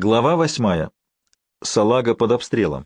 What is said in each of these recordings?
Глава 8. Салага под обстрелом.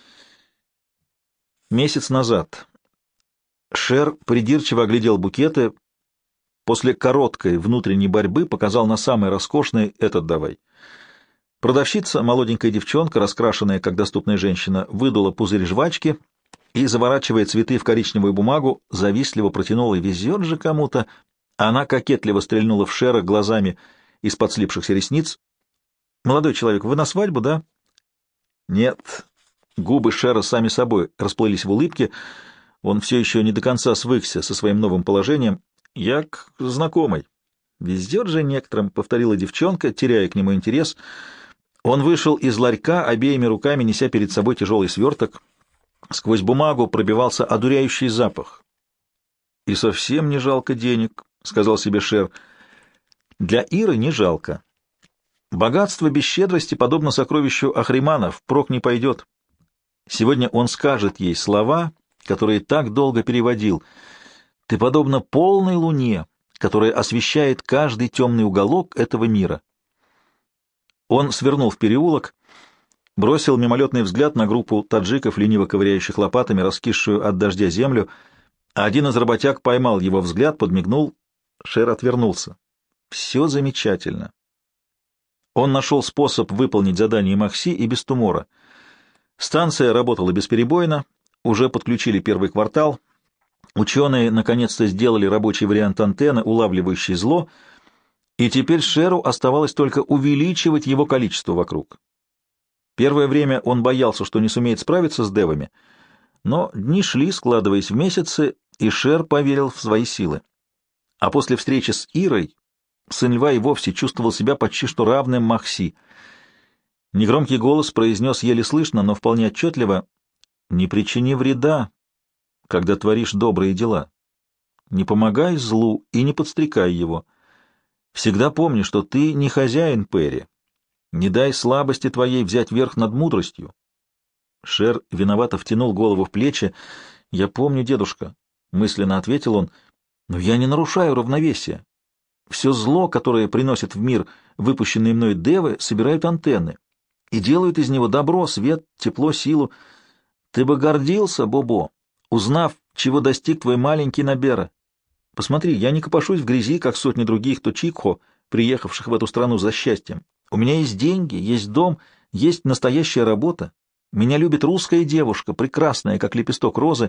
Месяц назад Шер придирчиво оглядел букеты, после короткой внутренней борьбы показал на самый роскошный этот давай. Продавщица, молоденькая девчонка, раскрашенная как доступная женщина, выдула пузырь жвачки и, заворачивая цветы в коричневую бумагу, завистливо протянула: «Везет же кому-то!» Она кокетливо стрельнула в Шера глазами из-под слипшихся ресниц. «Молодой человек, вы на свадьбу, да?» «Нет». Губы Шера сами собой расплылись в улыбке. Он все еще не до конца свыкся со своим новым положением. «Я к знакомой». «Везет же некоторым», — повторила девчонка, теряя к нему интерес. Он вышел из ларька, обеими руками неся перед собой тяжелый сверток. Сквозь бумагу пробивался одуряющий запах. «И совсем не жалко денег», — сказал себе Шер. «Для Иры не жалко. Богатство без щедрости подобно сокровищу Ахримана, впрок не пойдет. Сегодня он скажет ей слова, которые так долго переводил. Ты подобна полной луне, которая освещает каждый темный уголок этого мира». Он свернул в переулок, бросил мимолетный взгляд на группу таджиков, лениво ковыряющих лопатами раскисшую от дождя землю. Один из работяг поймал его взгляд, подмигнул. Шер отвернулся. Все замечательно. Он нашел способ выполнить задание Махси и без тумора. Станция работала бесперебойно, уже подключили первый квартал. Ученые наконец-то сделали рабочий вариант антенны, улавливающий зло, и теперь Шеру оставалось только увеличивать его количество вокруг. Первое время он боялся, что не сумеет справиться с девами, но дни шли, складываясь в месяцы, и Шер поверил в свои силы. А после встречи с Ирой сын льва и вовсе чувствовал себя почти что равным Махси. Негромкий голос произнес еле слышно, но вполне отчетливо: «Не причини вреда, когда творишь добрые дела. Не помогай злу и не подстрекай его. Всегда помни, что ты не хозяин Перри. Не дай слабости твоей взять верх над мудростью». Шер виновато втянул голову в плечи. «Я помню, дедушка», — мысленно ответил он, — «но я не нарушаю равновесия. Все зло, которое приносит в мир выпущенные мной девы, собирают антенны и делают из него добро, свет, тепло, силу. Ты бы гордился, Бобо, узнав, чего достиг твой маленький Набера. Посмотри, я не копошусь в грязи, как сотни других точикхо, приехавших в эту страну за счастьем. У меня есть деньги, есть дом, есть настоящая работа. Меня любит русская девушка, прекрасная, как лепесток розы».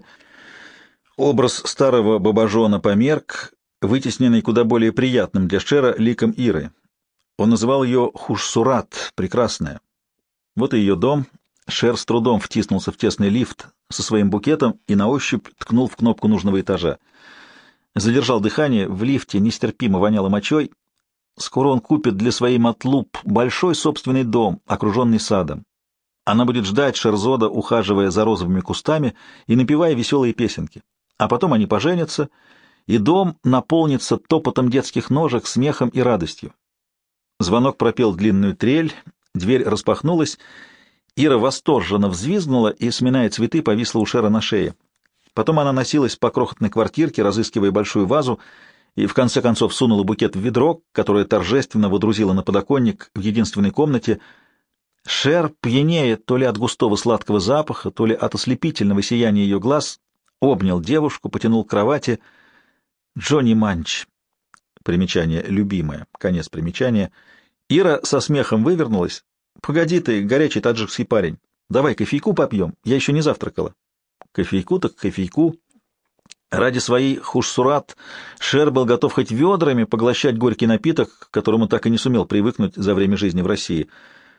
Образ старого бабажона померк, вытесненный куда более приятным для Шера ликом Иры. Он называл ее Хушсурат, прекрасная. Вот и ее дом. Шер с трудом втиснулся в тесный лифт со своим букетом и на ощупь ткнул в кнопку нужного этажа. Задержал дыхание, в лифте нестерпимо воняло мочой. Скоро он купит для своей Матлуб большой собственный дом, окруженный садом. Она будет ждать Шерзода, ухаживая за розовыми кустами и напевая веселые песенки. А потом они поженятся, и дом наполнится топотом детских ножек, смехом и радостью. Звонок пропел длинную трель, дверь распахнулась, Ира восторженно взвизгнула и, сминая цветы, повисла у Шера на шее. Потом она носилась по крохотной квартирке, разыскивая большую вазу, и в конце концов сунула букет в ведро, которое торжественно водрузила на подоконник в единственной комнате. Шер, пьянея то ли от густого сладкого запаха, то ли от ослепительного сияния ее глаз, обнял девушку, потянул к кровати. Джонни Манч. Примечание «любимая». Конец примечания. Ира со смехом вывернулась. «Погоди ты, горячий таджикский парень. Давай кофейку попьем. Я еще не завтракала». Кофейку так кофейку. Ради своей Хушсурат Шер был готов хоть ведрами поглощать горький напиток, к которому так и не сумел привыкнуть за время жизни в России.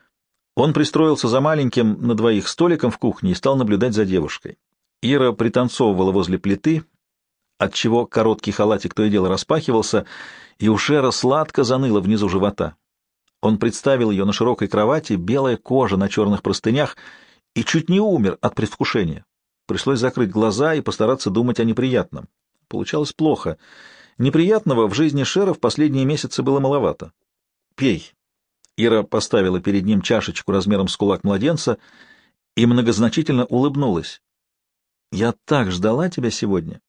Он пристроился за маленьким на двоих столиком в кухне и стал наблюдать за девушкой. Ира пританцовывала возле плиты, отчего короткий халатик то и дело распахивался, и у Шера сладко заныло внизу живота. Он представил ее на широкой кровати, белая кожа на черных простынях, и чуть не умер от предвкушения. Пришлось закрыть глаза и постараться думать о неприятном. Получалось плохо. Неприятного в жизни Шера в последние месяцы было маловато. «Пей». Ира поставила перед ним чашечку размером с кулак младенца и многозначительно улыбнулась. «Я так ждала тебя сегодня».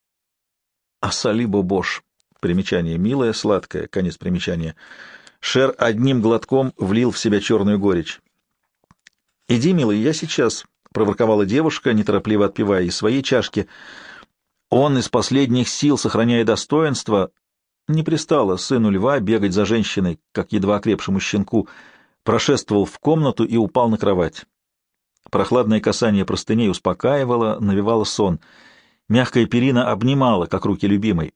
«Асалибо Бош». Примечание «милое», «сладкое». Конец примечания. Шер одним глотком влил в себя черную горечь. «Иди, милый, я сейчас», — проворковала девушка, неторопливо отпивая из своей чашки. Он из последних сил, сохраняя достоинство, не пристало сыну льва бегать за женщиной, как едва окрепшему щенку, прошествовал в комнату и упал на кровать. Прохладное касание простыней успокаивало, навевало сон. Мягкая перина обнимала, как руки любимой.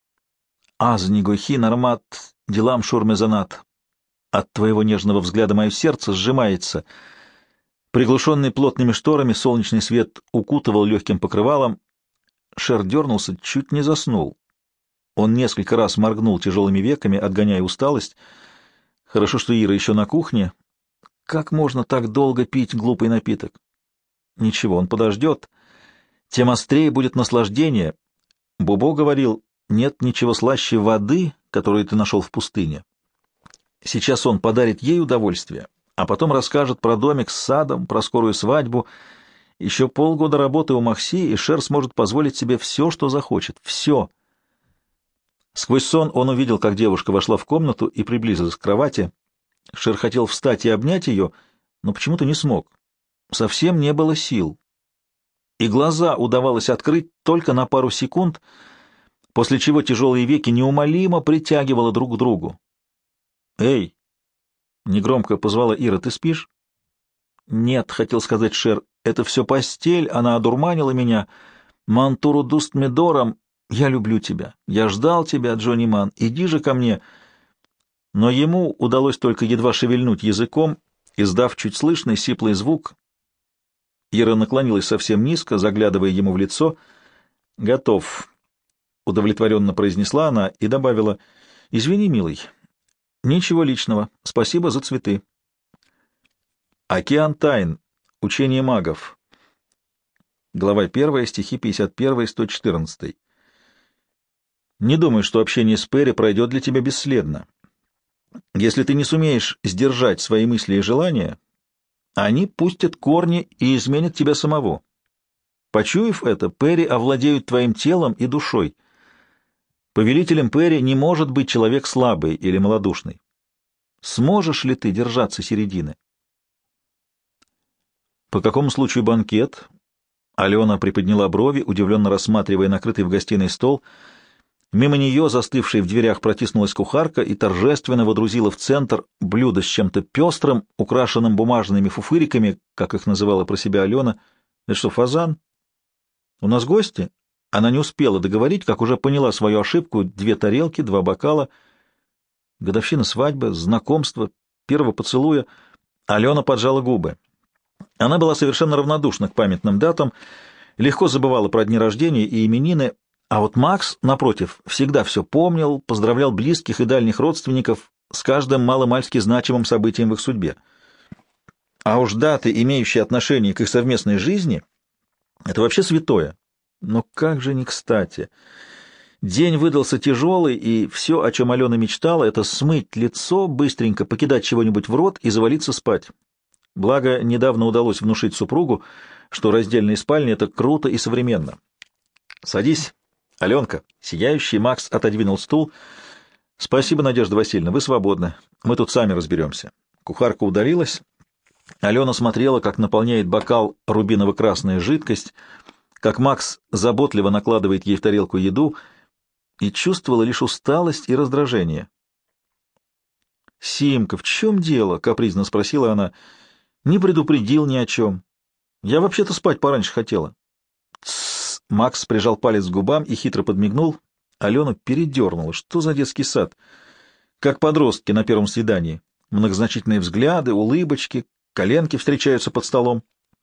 «Аз нигохи нармат, делам шурмезанат». От твоего нежного взгляда мое сердце сжимается. Приглушенный плотными шторами, солнечный свет укутывал легким покрывалом. Шер дернулся, чуть не заснул. Он несколько раз моргнул тяжелыми веками, отгоняя усталость. Хорошо, что Ира еще на кухне. Как можно так долго пить глупый напиток? Ничего, он подождет. Тем острее будет наслаждение. Бобо говорил, нет ничего слаще воды, которую ты нашел в пустыне. Сейчас он подарит ей удовольствие, а потом расскажет про домик с садом, про скорую свадьбу. Еще полгода работы у Махси, и Шер сможет позволить себе все, что захочет. Все. Сквозь сон он увидел, как девушка вошла в комнату и приблизилась к кровати. Шер хотел встать и обнять ее, но почему-то не смог. Совсем не было сил. И глаза удавалось открыть только на пару секунд, после чего тяжелые веки неумолимо притягивало друг к другу. «Эй!» — негромко позвала Ира. «Ты спишь?» «Нет», — хотел сказать Шер, — «это все постель, она одурманила меня. Мантуру дуст медором. Я люблю тебя. Я ждал тебя, Джонни Ман. Иди же ко мне». Но ему удалось только едва шевельнуть языком, издав чуть слышный сиплый звук. Ира наклонилась совсем низко, заглядывая ему в лицо. «Готов», — удовлетворенно произнесла она и добавила, «Извини, милый». Ничего личного. Спасибо за цветы. Океан тайн. Учение магов. Глава 1, стихи 51-114. Не думай, что общение с Перри пройдет для тебя бесследно. Если ты не сумеешь сдержать свои мысли и желания, они пустят корни и изменят тебя самого. Почуяв это, Перри овладеют твоим телом и душой. Повелителем Перри не может быть человек слабый или малодушный. Сможешь ли ты держаться середины? По какому случаю банкет? Алена приподняла брови, удивленно рассматривая накрытый в гостиной стол. Мимо нее, застывшей в дверях, протиснулась кухарка и торжественно водрузила в центр блюдо с чем-то пестрым, украшенным бумажными фуфыриками, как их называла про себя Алена. Это что, фазан? У нас гости? Она не успела договорить, как уже поняла свою ошибку. 2 тарелки, 2 бокала. Годовщина свадьбы, знакомство, первого поцелуя. Алена поджала губы. Она была совершенно равнодушна к памятным датам, легко забывала про дни рождения и именины, а вот Макс, напротив, всегда все помнил, поздравлял близких и дальних родственников с каждым маломальски значимым событием в их судьбе. А уж даты, имеющие отношение к их совместной жизни, это вообще святое. Но как же не кстати. День выдался тяжелый, и все, о чем Алена мечтала, это смыть лицо, быстренько покидать чего-нибудь в рот и завалиться спать. Благо, недавно удалось внушить супругу, что раздельные спальни — это круто и современно. «Садись, Аленка». Сияющий Макс отодвинул стул. «Спасибо, Надежда Васильевна, вы свободны. Мы тут сами разберемся». Кухарка удалилась. Алена смотрела, как наполняет бокал рубиново-красная жидкость, как Макс заботливо накладывает ей в тарелку еду, и чувствовала лишь усталость и раздражение. «Симка, в чем дело?» — капризно спросила она. «Не предупредил ни о чем. Я вообще-то спать пораньше хотела». «Тссс!» — Макс прижал палец к губам и хитро подмигнул. Алена передернула. Что за детский сад? Как подростки на первом свидании. Многозначительные взгляды, улыбочки, коленки встречаются под столом.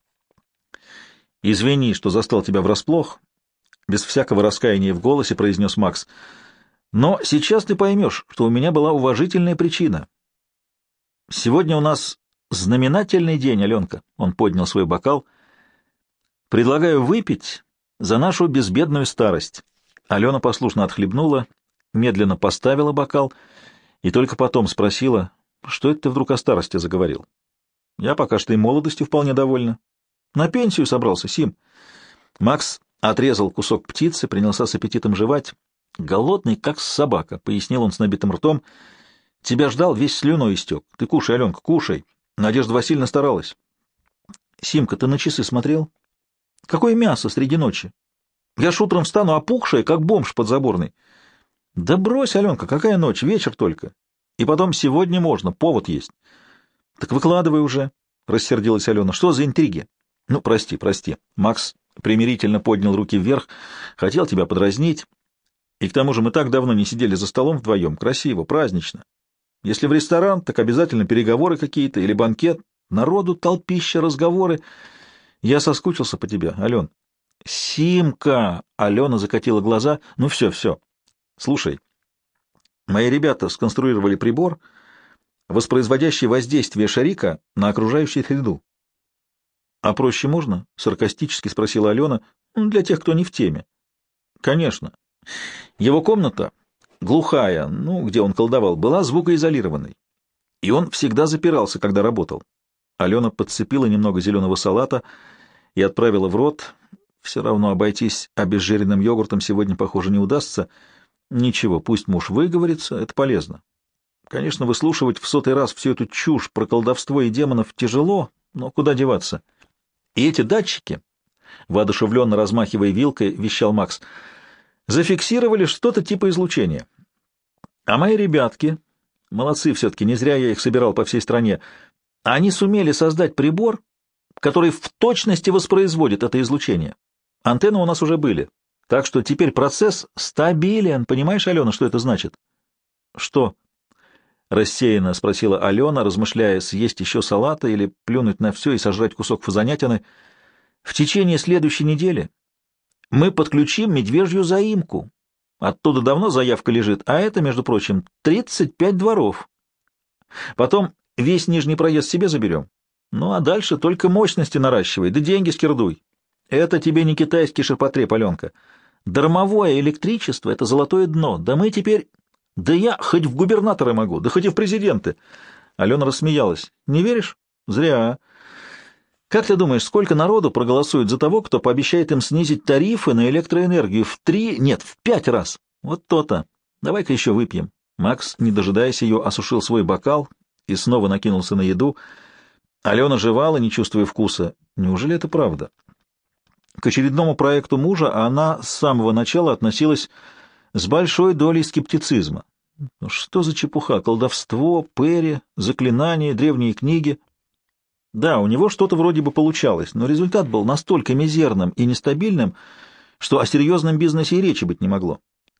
«Извини, что застал тебя врасплох», — без всякого раскаяния в голосе произнес Макс. «Но сейчас ты поймешь, что у меня была уважительная причина. Сегодня у нас знаменательный день, Аленка», — он поднял свой бокал. «Предлагаю выпить за нашу безбедную старость». Алена послушно отхлебнула, медленно поставила бокал и только потом спросила, что это ты вдруг о старости заговорил. «Я пока что и молодостью вполне довольна. На пенсию собрался, Сим». Макс отрезал кусок птицы, принялся с аппетитом жевать. «Голодный, как собака», — пояснил он с набитым ртом. «Тебя ждал, весь слюной истек. Ты кушай, Аленка, кушай. Надежда Васильевна старалась». Симка, ты на часы смотрел? Какое мясо среди ночи? Я ж утром встану опухшая, как бомж подзаборный. Да брось, Аленка, какая ночь, вечер только. И потом сегодня можно, повод есть. Так выкладывай уже, — рассердилась Алена. Что за интриги? Ну, прости, прости. Макс примирительно поднял руки вверх. Хотел тебя подразнить. И к тому же мы так давно не сидели за столом вдвоем. Красиво, празднично. Если в ресторан, так обязательно переговоры какие-то или банкет. Народу толпища, разговоры. Я соскучился по тебе, Ален. Симка! Алена закатила глаза. Ну все, все. Слушай, мои ребята сконструировали прибор, воспроизводящий воздействие шарика на окружающую среду. — А проще можно? — саркастически спросила Алена. — Для тех, кто не в теме. — Конечно. Его комната, глухая, ну, где он колдовал, была звукоизолированной. И он всегда запирался, когда работал. Алена подцепила немного зеленого салата и отправила в рот. Все равно обойтись обезжиренным йогуртом сегодня, похоже, не удастся. Ничего, пусть муж выговорится, это полезно. Конечно, выслушивать в 100-й раз всю эту чушь про колдовство и демонов тяжело, но куда деваться? И эти датчики, воодушевленно размахивая вилкой, вещал Макс, зафиксировали что-то типа излучения. А мои ребятки, молодцы все-таки, не зря я их собирал по всей стране, они сумели создать прибор, который в точности воспроизводит это излучение. Антенны у нас уже были, так что теперь процесс стабилен. Понимаешь, Алена, что это значит? — Что? — рассеянно спросила Алена, размышляя, съесть еще салата или плюнуть на все и сожрать кусок фазанятины. — В течение следующей недели мы подключим медвежью заимку. Оттуда давно заявка лежит, а это, между прочим, 35 дворов. Потом весь нижний проезд себе заберем. Ну, а дальше только мощности наращивай, да деньги скирдуй. Это тебе не китайский ширпотреб, Аленка. Дармовое электричество — это золотое дно. Да мы теперь... Да я хоть в губернаторы могу, да хоть и в президенты. Алена рассмеялась. Не веришь? Зря. Как ты думаешь, сколько народу проголосует за того, кто пообещает им снизить тарифы на электроэнергию в 3, нет, в 5 раз? Вот то-то. Давай-ка еще выпьем. Макс, не дожидаясь ее, осушил свой бокал и снова накинулся на еду. Алена жевала, не чувствуя вкуса. Неужели это правда? К очередному проекту мужа она с самого начала относилась с большой долей скептицизма. Что за чепуха? Колдовство, перья, заклинания, древние книги. Да, у него что-то вроде бы получалось, но результат был настолько мизерным и нестабильным, что о серьезном бизнесе и речи быть не могло.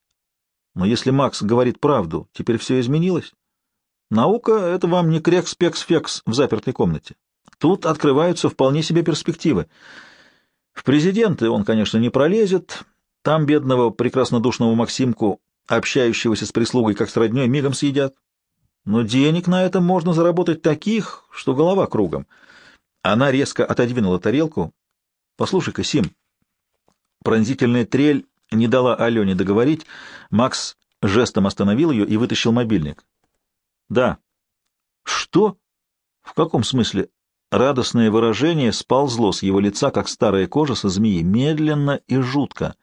Но если Макс говорит правду, теперь все изменилось. Наука — это вам не крекс-пекс-фекс в запертой комнате. Тут открываются вполне себе перспективы. В президенты он, конечно, не пролезет. Там бедного прекраснодушного Максимку, общающегося с прислугой как с роднёй, мигом съедят. Но денег на этом можно заработать таких, что голова кругом. Она резко отодвинула тарелку. — Послушай-ка, Сим. Пронзительная трель не дала Алене договорить. Макс жестом остановил ее и вытащил мобильник. — Да. — Что? — В каком смысле? Радостное выражение сползло с его лица, как старая кожа со змеи, медленно и жутко.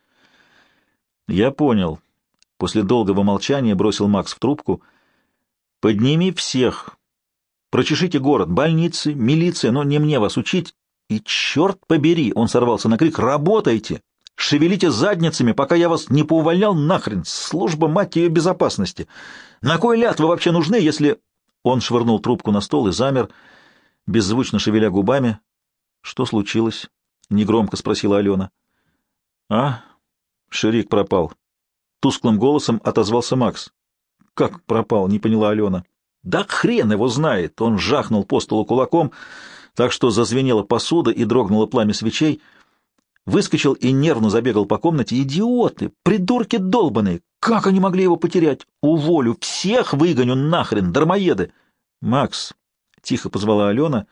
— Я понял. После долгого молчания бросил Макс в трубку. — Подними всех. Прочешите город, больницы, милиция, но не мне вас учить. И, черт побери, он сорвался на крик, работайте! Шевелите задницами, пока я вас не поувольнял нахрен. Служба, мать ее, безопасности. На кой ляд вы вообще нужны, если... Он швырнул трубку на стол и замер, беззвучно шевеля губами. — Что случилось? — негромко спросила Алена. — А? Ширик пропал. Тусклым голосом отозвался Макс. — Как пропал? — не поняла Алена. — Да хрен его знает! Он жахнул по столу кулаком, так что зазвенела посуда и дрогнуло пламя свечей. Выскочил и нервно забегал по комнате. Идиоты! Придурки долбаные! Как они могли его потерять? Уволю! Всех выгоню нахрен! Дармоеды! Макс! — тихо позвала Алена.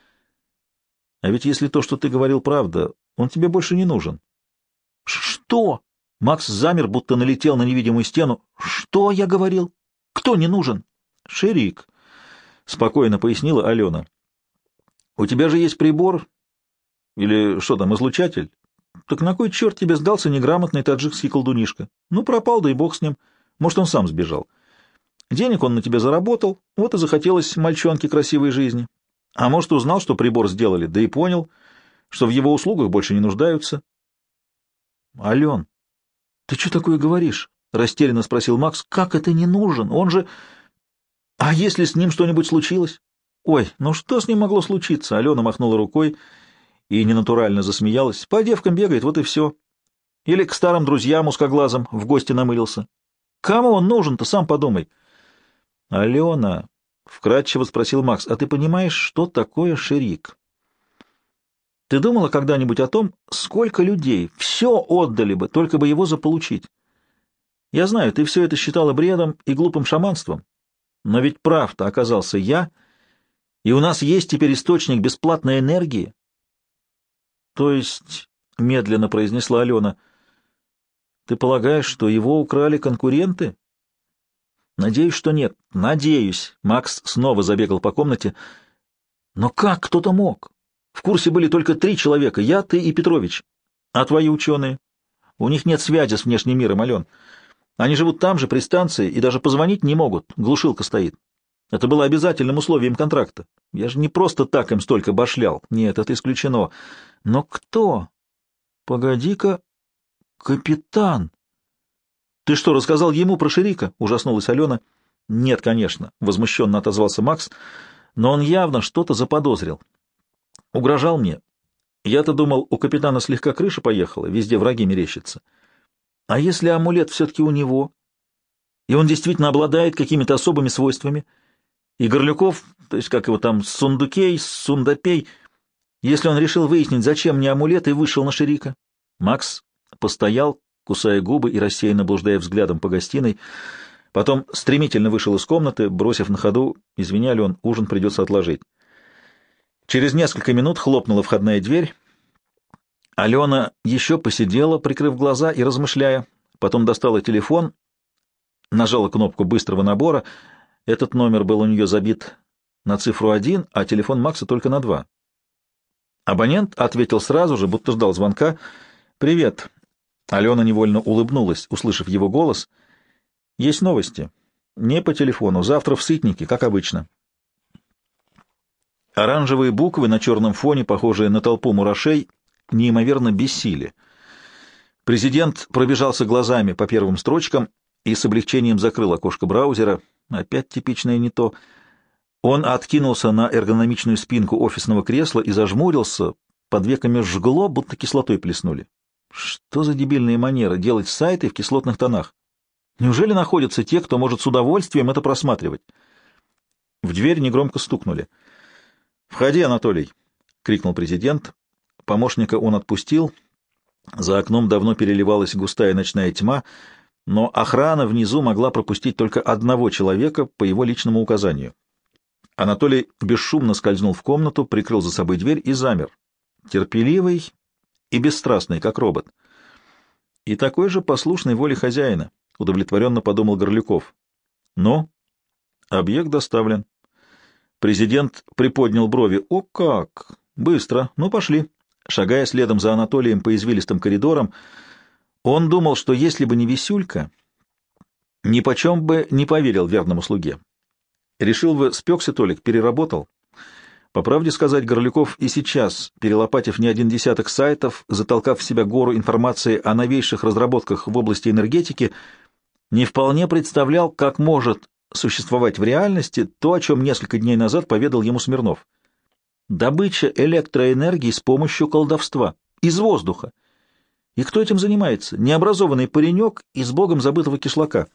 — А ведь если то, что ты говорил, правда, он тебе больше не нужен. — Что? Макс замер, будто налетел на невидимую стену. — Что я говорил? Кто не нужен? — Ширик, — спокойно пояснила Алена. — У тебя же есть прибор, или что там, излучатель? Так на кой черт тебе сдался неграмотный таджикский колдунишка? Ну, пропал, да и бог с ним. Может, он сам сбежал. Денег он на тебя заработал, вот и захотелось мальчонке красивой жизни. А может, узнал, что прибор сделали, да и понял, что в его услугах больше не нуждаются. — Ален, ты что такое говоришь? — растерянно спросил Макс. — Как это не нужен? Он же... А если с ним что-нибудь случилось? — Ой, ну что с ним могло случиться? Алена махнула рукой и ненатурально засмеялась. — По девкам бегает, вот и все. Или к старым друзьям узкоглазым в гости намылился. Кому он нужен-то, сам подумай. — Алена, — вкратчиво спросил Макс, — а ты понимаешь, что такое шерик? Ты думала когда-нибудь о том, сколько людей все отдали бы, только бы его заполучить? Я знаю, ты все это считала бредом и глупым шаманством, но ведь прав-то оказался я, и у нас есть теперь источник бесплатной энергии. То есть, — медленно произнесла Алена, — ты полагаешь, что его украли конкуренты? Надеюсь, что нет. Надеюсь. Макс снова забегал по комнате. Но как кто-то мог? В курсе были только 3 человека: я, ты и Петрович. А твои ученые? У них нет связи с внешним миром, Ален. Они живут там же, при станции, и даже позвонить не могут. Глушилка стоит. Это было обязательным условием контракта. Я же не просто так им столько башлял. Нет, это исключено. Но кто? Погоди-ка. Капитан. Ты что, рассказал ему про Шерика? Ужаснулась Алена. Нет, конечно, возмущенно отозвался Макс, но он явно что-то заподозрил. Угрожал мне. Я-то думал, у капитана слегка крыша поехала, везде враги мерещатся. А если амулет все-таки у него, и он действительно обладает какими-то особыми свойствами, и Горлюков, то есть как его там, Сундукей, Сундапей, если он решил выяснить, зачем мне амулет, и вышел на Шерика? Макс постоял, кусая губы и рассеянно блуждая взглядом по гостиной, потом стремительно вышел из комнаты, бросив на ходу: «Извини, Ален, ужин придется отложить». Через несколько минут хлопнула входная дверь. Алена еще посидела, прикрыв глаза и размышляя, потом достала телефон, нажала кнопку быстрого набора. Этот номер был у нее забит на цифру 1, а телефон Макса только на 2. Абонент ответил сразу же, будто ждал звонка. «Привет». Алена невольно улыбнулась, услышав его голос. «Есть новости. Не по телефону. Завтра в Сытнике, как обычно». Оранжевые буквы на черном фоне, похожие на толпу мурашей, неимоверно бесили. Президент пробежался глазами по первым строчкам и с облегчением закрыл окошко браузера. Опять типичное не то. Он откинулся на эргономичную спинку офисного кресла и зажмурился, под веками жгло, будто кислотой плеснули. Что за дебильные манеры делать сайты в кислотных тонах? Неужели находятся те, кто может с удовольствием это просматривать? В дверь негромко стукнули. «Входи, Анатолий!» — крикнул президент. Помощника он отпустил. За окном давно переливалась густая ночная тьма, но охрана внизу могла пропустить только одного человека по его личному указанию. Анатолий бесшумно скользнул в комнату, прикрыл за собой дверь и замер. Терпеливый и бесстрастный, как робот. И такой же послушной воле хозяина, удовлетворенно подумал Горлюков. Но объект доставлен. Президент приподнял брови. О как! Быстро. Ну, пошли. Шагая следом за Анатолием по извилистым коридорам, он думал, что если бы не Висюлька, нипочем бы не поверил верному слуге. Решил бы, спекся Толик, переработал. По правде сказать, Горлюков и сейчас, перелопатив не один десяток сайтов, затолкав в себя гору информации о новейших разработках в области энергетики, не вполне представлял, как может существовать в реальности то, о чем несколько дней назад поведал ему Смирнов. Добыча электроэнергии с помощью колдовства, из воздуха. И кто этим занимается? Необразованный паренек из богом забытого кишлака.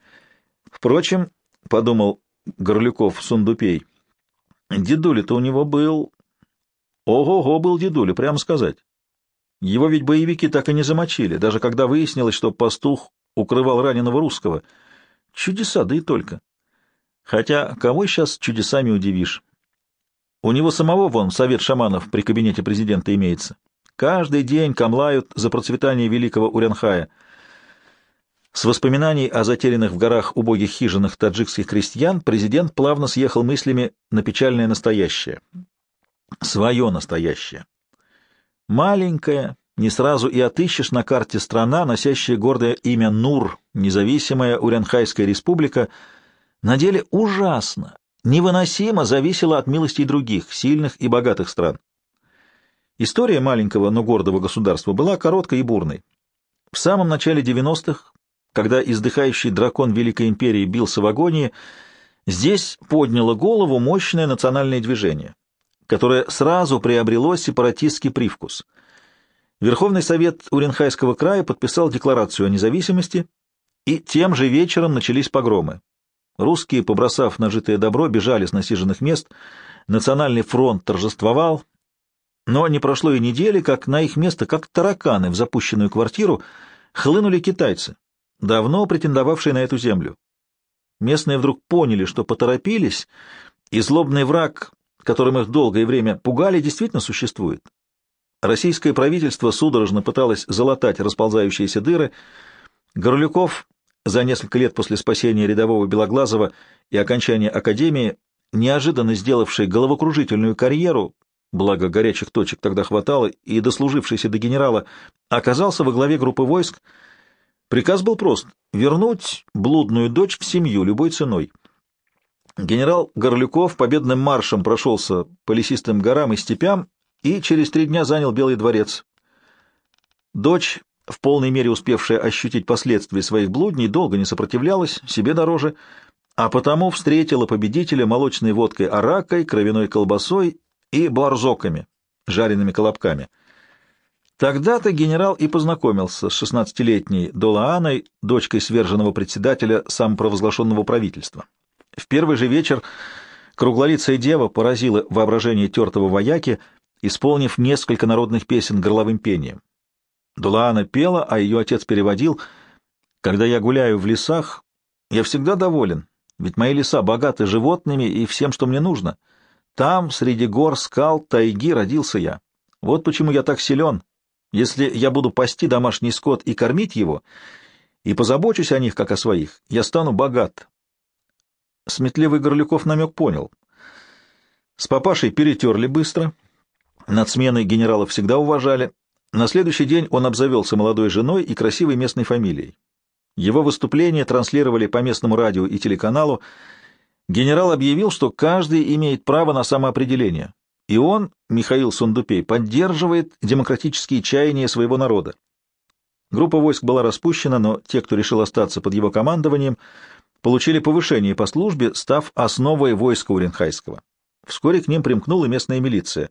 Впрочем, — подумал Горлюков Сундупей, — дедуля-то у него был... Ого-го, был дедуля, прямо сказать. Его ведь боевики так и не замочили, даже когда выяснилось, что пастух укрывал раненого русского. Чудеса, да и только. Хотя кого сейчас чудесами удивишь? У него самого вон совет шаманов при кабинете президента имеется. Каждый день камлают за процветание великого Урянхая. С воспоминаний о затерянных в горах убогих хижинах таджикских крестьян президент плавно съехал мыслями на печальное настоящее. Свое настоящее. Маленькая, не сразу и отыщешь на карте страна, носящая гордое имя Нур, независимая Урянхайская республика, на деле ужасно, невыносимо зависела от милостей других, сильных и богатых стран. История маленького, но гордого государства была короткой и бурной. В самом начале 90-х, когда издыхающий дракон Великой империи бился в агонии, здесь подняло голову мощное национальное движение, которое сразу приобрело сепаратистский привкус. Верховный совет Уренхайского края подписал декларацию о независимости, и тем же вечером начались погромы. Русские, побросав нажитое добро, бежали с насиженных мест, национальный фронт торжествовал, но не прошло и недели, как на их место, как тараканы в запущенную квартиру, хлынули китайцы, давно претендовавшие на эту землю. Местные вдруг поняли, что поторопились, и злобный враг, которым их долгое время пугали, действительно существует. Российское правительство судорожно пыталось залатать расползающиеся дыры. Горлюков, за несколько лет после спасения рядового Белоглазова и окончания академии, неожиданно сделавший головокружительную карьеру, благо горячих точек тогда хватало, и дослужившийся до генерала, оказался во главе группы войск. Приказ был прост — вернуть блудную дочь в семью любой ценой. Генерал Горлюков победным маршем прошелся по лесистым горам и степям и через 3 дня занял Белый дворец. Дочь, в полной мере успевшая ощутить последствия своих блудней, долго не сопротивлялась, себе дороже, а потому встретила победителя молочной водкой аракой, кровяной колбасой и барзоками, жареными колобками. Тогда-то генерал и познакомился с 16-летней Долааной, дочкой сверженного председателя самопровозглашенного правительства. В первый же вечер круглолицая дева поразила воображение тертого вояки, исполнив несколько народных песен горловым пением. Долаана пела, а ее отец переводил: «Когда я гуляю в лесах, я всегда доволен, ведь мои леса богаты животными и всем, что мне нужно. Там, среди гор, скал, тайги, родился я. Вот почему я так силен. Если я буду пасти домашний скот и кормить его, и позабочусь о них, как о своих, я стану богат». Сметливый Горлюков намек понял. С папашей перетерли быстро, над сменой генерала всегда уважали. На следующий день он обзавелся молодой женой и красивой местной фамилией. Его выступления транслировали по местному радио и телеканалу. Генерал объявил, что каждый имеет право на самоопределение, и он, Михаил Сундупей, поддерживает демократические чаяния своего народа. Группа войск была распущена, но те, кто решил остаться под его командованием, получили повышение по службе, став основой войска Уренхайского. Вскоре к ним примкнула местная милиция.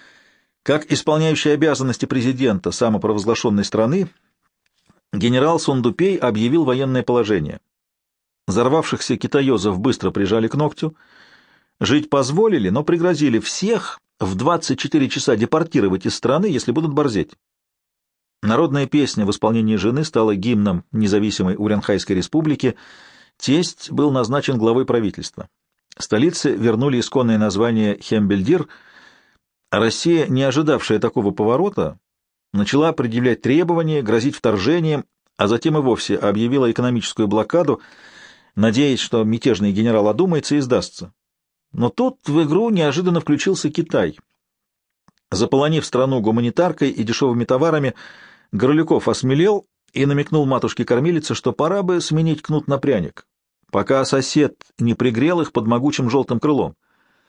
Как исполняющий обязанности президента самопровозглашенной страны, генерал Сундупей объявил военное положение. Взорвавшихся китаёзов быстро прижали к ногтю, жить позволили, но пригрозили всех в 24 часа депортировать из страны, если будут борзеть. Народная песня в исполнении жены стала гимном независимой Уренхайской республики, тесть был назначен главой правительства. Столице вернули исконное название Хембельдир. Россия, не ожидавшая такого поворота, начала предъявлять требования, грозить вторжением, а затем и вовсе объявила экономическую блокаду, надеясь, что мятежный генерал одумается и сдастся. Но тут в игру неожиданно включился Китай. Заполонив страну гуманитаркой и дешевыми товарами, Горлюков осмелел и намекнул матушке-кормилице, что пора бы сменить кнут на пряник, пока сосед не пригрел их под могучим желтым крылом.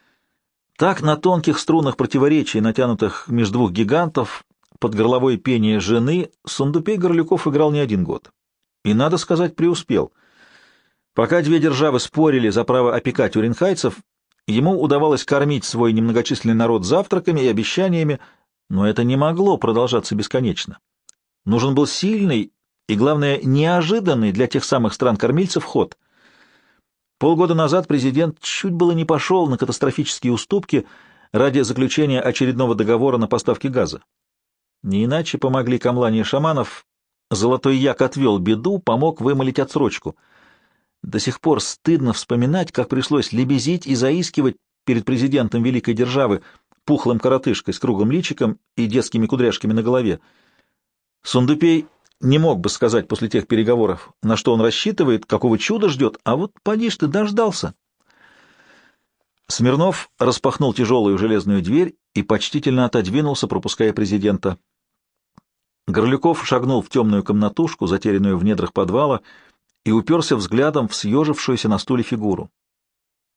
Так на тонких струнах противоречий, натянутых между двух гигантов, под горловое пение жены, Сундупей Горлюков играл не 1 год. И, надо сказать, преуспел. Пока две державы спорили за право опекать уренхайцев, ему удавалось кормить свой немногочисленный народ завтраками и обещаниями, но это не могло продолжаться бесконечно. Нужен был сильный и, главное, неожиданный для тех самых стран-кормильцев ход. Полгода назад президент чуть было не пошел на катастрофические уступки ради заключения очередного договора на поставки газа. Не иначе помогли камлания шаманов. Золотой Як отвел беду, помог вымолить отсрочку. До сих пор стыдно вспоминать, как пришлось лебезить и заискивать перед президентом великой державы, пухлым коротышкой с круглым личиком и детскими кудряшками на голове. Сундупей не мог бы сказать после тех переговоров, на что он рассчитывает, какого чуда ждет, а вот поди ж ты, дождался. Смирнов распахнул тяжелую железную дверь и почтительно отодвинулся, пропуская президента. Горлюков шагнул в темную комнатушку, затерянную в недрах подвала, и уперся взглядом в съежившуюся на стуле фигуру.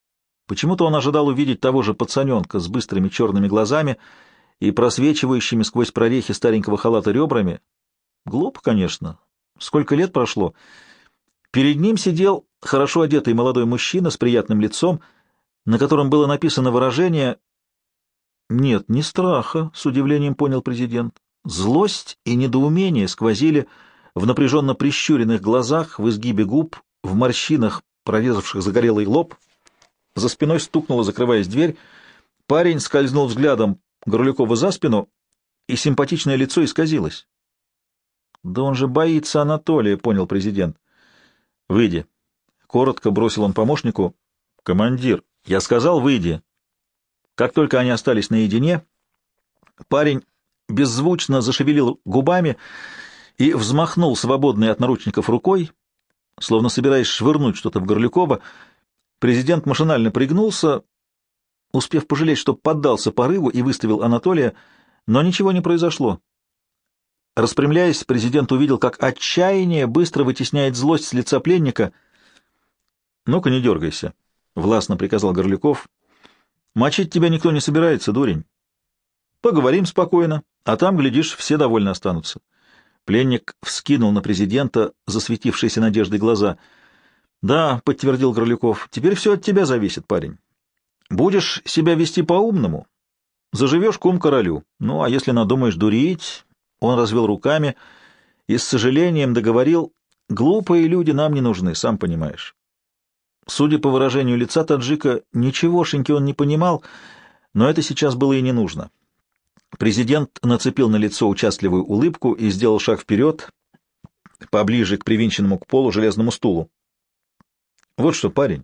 Почему-то он ожидал увидеть того же пацаненка с быстрыми черными глазами и просвечивающими сквозь прорехи старенького халата ребрами. Глупо, конечно. Сколько лет прошло. Перед ним сидел хорошо одетый молодой мужчина с приятным лицом, на котором было написано выражение «Нет, не страха», — с удивлением понял президент. Злость и недоумение сквозили в напряженно прищуренных глазах, в изгибе губ, в морщинах, прорезавших загорелый лоб. За спиной стукнула, закрываясь дверь. Парень скользнул взглядом Горлюкова за спину, и симпатичное лицо исказилось. «Да он же боится Анатолия», — понял президент. «Выйди», — коротко бросил он помощнику. «Командир, я сказал, выйди». Как только они остались наедине, парень беззвучно зашевелил губами и взмахнул свободной от наручников рукой, словно собираясь швырнуть что-то в Горлюкова. Президент машинально пригнулся, успев пожалеть, что поддался порыву и выставил Анатолия, но ничего не произошло. Распрямляясь, президент увидел, как отчаяние быстро вытесняет злость с лица пленника. «Ну-ка, не дергайся», — властно приказал Горлюков. «Мочить тебя никто не собирается, дурень. Поговорим спокойно, а там, глядишь, все довольны останутся». Пленник вскинул на президента засветившиеся надеждой глаза. «Да», — подтвердил Горлюков, — «теперь все от тебя зависит, парень. Будешь себя вести по-умному, заживешь кум-королю. Ну, а если надумаешь дурить...» Он развел руками и с сожалением договорил: «Глупые люди нам не нужны, сам понимаешь». Судя по выражению лица таджика, ничегошеньки он не понимал, но это сейчас было и не нужно. Президент нацепил на лицо участливую улыбку и сделал шаг вперед, поближе к привинченному к полу железному стулу. «Вот что, парень,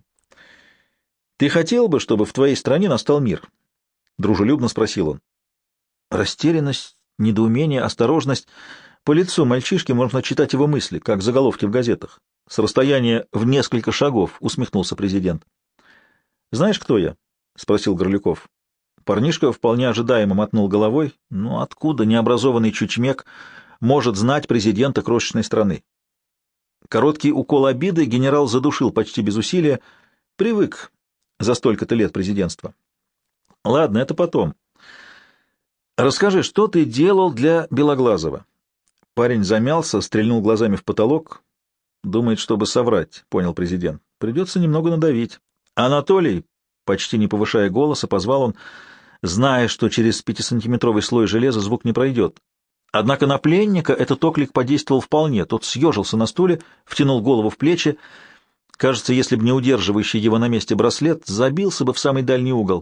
ты хотел бы, чтобы в твоей стране настал мир?» — дружелюбно спросил он. Растерянность, недоумение, осторожность. По лицу мальчишки можно читать его мысли, как заголовки в газетах. С расстояния в несколько шагов усмехнулся президент. «Знаешь, кто я?» — спросил Горлюков. Парнишка вполне ожидаемо мотнул головой. Ну, откуда необразованный чучмек может знать президента крошечной страны? Короткий укол обиды генерал задушил почти без усилия. Привык за столько-то лет президентства. «Ладно, это потом. Расскажи, что ты делал для Белоглазова?» Парень замялся, стрельнул глазами в потолок. «Думает, чтобы соврать», — понял президент. «Придется немного надавить». «Анатолий», — почти не повышая голоса, позвал он, зная, что через 5-сантиметровый слой железа звук не пройдет. Однако на пленника этот оклик подействовал вполне. Тот съежился на стуле, втянул голову в плечи. Кажется, если бы не удерживающий его на месте браслет, забился бы в самый дальний угол.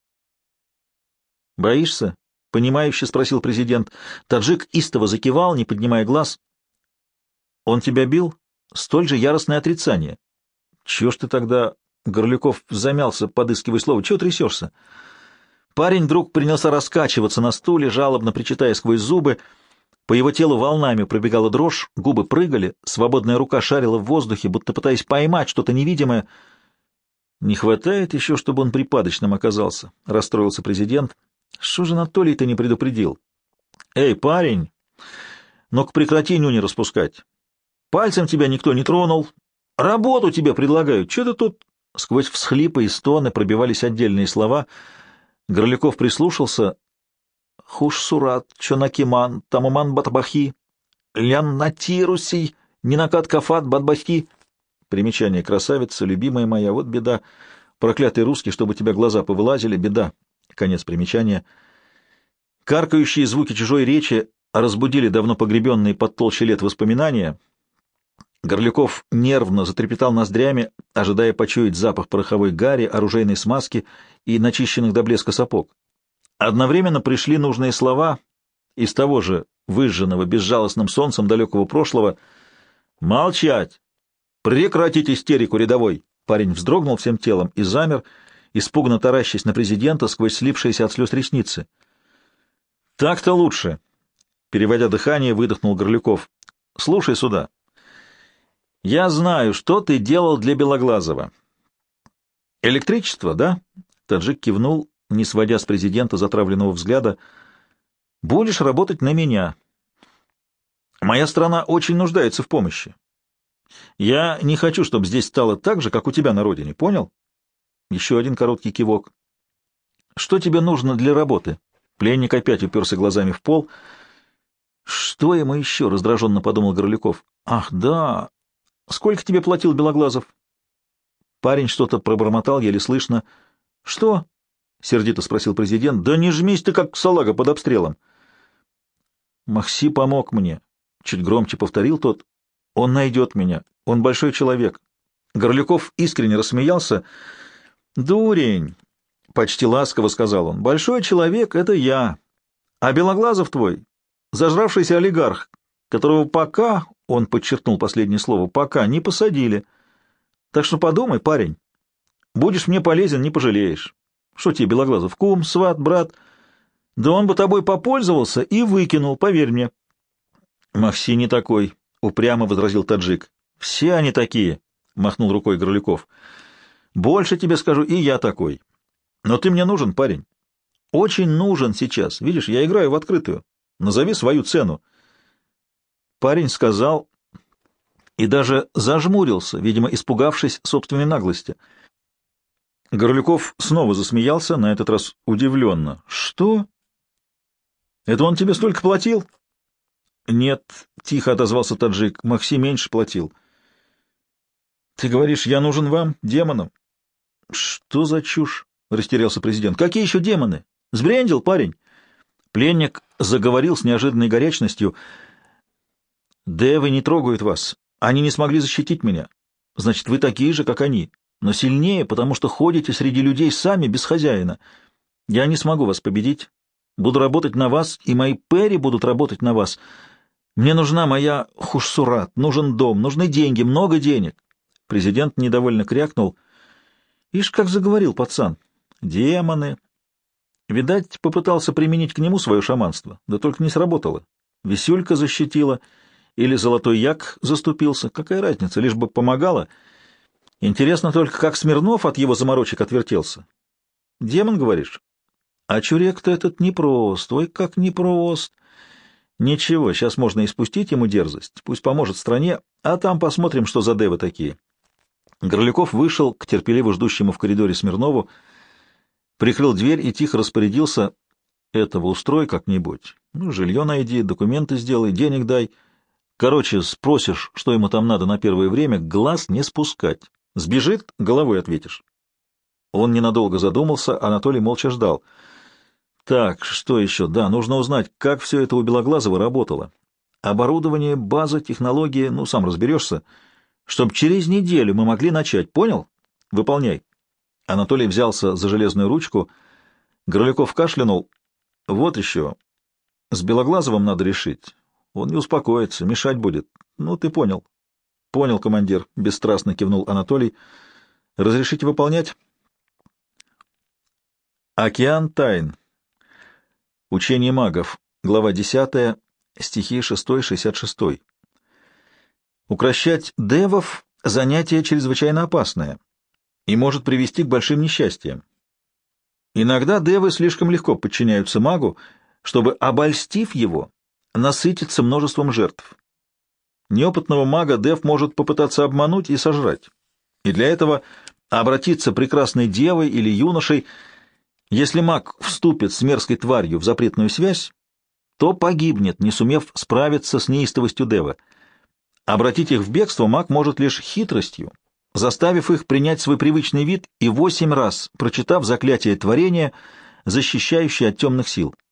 «Боишься?» — понимающе спросил президент. Таджик истово закивал, не поднимая глаз. «Он тебя бил?» «Столь же яростное отрицание». «Чего ж ты тогда...» — Горлюков замялся, подыскивая слово. «Чего трясешься?» Парень вдруг принялся раскачиваться на стуле, жалобно причитая сквозь зубы. По его телу волнами пробегала дрожь, губы прыгали, свободная рука шарила в воздухе, будто пытаясь поймать что-то невидимое. «Не хватает еще, чтобы он припадочным оказался», — расстроился президент. «Что же Анатолий-то не предупредил?» «Эй, парень, ну-ка прекрати нюни распускать. Пальцем тебя никто не тронул. Работу тебе предлагают. Че ты тут...» Сквозь всхлипы и стоны пробивались отдельные слова. Горлюков прислушался. «Хуш-сурат, чонакиман, тамуман батбахи, ляннатирусий, нинакат кафат батбахи». Примечание: красавица, любимая моя, вот беда. Проклятый русский, чтобы тебя глаза повылазили, беда. Конец примечания. Каркающие звуки чужой речи разбудили давно погребенные под толщей лет воспоминания. Горлюков нервно затрепетал ноздрями, ожидая почуять запах пороховой гари, оружейной смазки и начищенных до блеска сапог. Одновременно пришли нужные слова из того же выжженного безжалостным солнцем далекого прошлого. «Молчать! Прекратить истерику, рядовой!» Парень вздрогнул всем телом и замер, испуганно таращась на президента сквозь слипшиеся от слез ресницы. «Так-то лучше!» Переводя дыхание, выдохнул Горлюков. «Слушай сюда. Я знаю, что ты делал для Белоглазова. Электричество, да?» Таджик кивнул, не сводя с президента затравленного взгляда. «Будешь работать на меня. Моя страна очень нуждается в помощи. Я не хочу, чтобы здесь стало так же, как у тебя на родине, понял?» Еще один короткий кивок. Что тебе нужно для работы? Пленник опять уперся глазами в пол. Что ему еще? Раздраженно подумал Горляков. Ах, да. Сколько тебе платил Белоглазов? Парень что-то пробормотал, еле слышно. Что? Сердито спросил президент. Да не жмись ты, как салага под обстрелом. Махси помог мне. Чуть громче повторил тот. Он найдет меня. Он большой человек. Горляков искренне рассмеялся. «Дурень!» — почти ласково сказал он. «Большой человек — это я. А Белоглазов твой — зажравшийся олигарх, которого пока, — он подчеркнул последнее слово, — пока не посадили. Так что подумай, парень. Будешь мне полезен, не пожалеешь. Что тебе, Белоглазов, кум, сват, брат? Да он бы тобой попользовался и выкинул, поверь мне». «Махси не такой», — упрямо возразил таджик. «Все они такие», — махнул рукой Горляков. «Больше тебе скажу, и я такой. Но ты мне нужен, парень. Очень нужен сейчас. Видишь, я играю в открытую. Назови свою цену». Парень сказал и даже зажмурился, видимо, испугавшись собственной наглости. Горляков снова засмеялся, на этот раз удивленно. «Что? Это он тебе столько платил?» «Нет», — тихо отозвался таджик, — «Махси меньше платил». «Ты говоришь, я нужен вам, демонам?» «Что за чушь?» — растерялся президент. «Какие еще демоны? Сбрендил, парень?» Пленник заговорил с неожиданной горячностью. «Девы не трогают вас. Они не смогли защитить меня. Значит, вы такие же, как они, но сильнее, потому что ходите среди людей сами, без хозяина. Я не смогу вас победить. Буду работать на вас, и мои перри будут работать на вас. Мне нужна моя хушсурат, нужен дом, нужны деньги, много денег». Президент недовольно крякнул. Ишь, как заговорил пацан. Демоны. Видать, попытался применить к нему свое шаманство, да только не сработало. Висюлька защитила или золотой як заступился. Какая разница, лишь бы помогала. Интересно только, как Смирнов от его заморочек отвертелся. Демон, говоришь? А чурек-то этот непрост. Ой, как непрост. Ничего, сейчас можно и спустить ему дерзость. Пусть поможет стране, а там посмотрим, что за девы такие. Горляков вышел к терпеливо ждущему в коридоре Смирнову, прикрыл дверь и тихо распорядился: «Этого устрой как-нибудь. Ну, жилье найди, документы сделай, денег дай. Короче, спросишь, что ему там надо на первое время, глаз не спускать. Сбежит — головой ответишь». Он ненадолго задумался, Анатолий молча ждал. «Так, что еще? Да, нужно узнать, как все это у Белоглазова работало. Оборудование, база, технологии, ну, сам разберешься. Чтоб через неделю мы могли начать, понял? Выполняй». Анатолий взялся за железную ручку. Горляков кашлянул. «Вот еще. С Белоглазовым надо решить. Он не успокоится, мешать будет. Ну, ты понял». «Понял, командир», — бесстрастно кивнул Анатолий. «Разрешите выполнять?» «Океан тайн. Учение магов. Глава 10, стихи 6-66. Укрощать девов — занятие чрезвычайно опасное и может привести к большим несчастьям. Иногда девы слишком легко подчиняются магу, чтобы, обольстив его, насытиться множеством жертв. Неопытного мага дев может попытаться обмануть и сожрать, и для этого обратиться прекрасной девой или юношей. Если маг вступит с мерзкой тварью в запретную связь, то погибнет, не сумев справиться с неистовостью дева. Обратить их в бегство маг может лишь хитростью, заставив их принять свой привычный вид и 8 раз прочитав заклятие творения, защищающее от темных сил.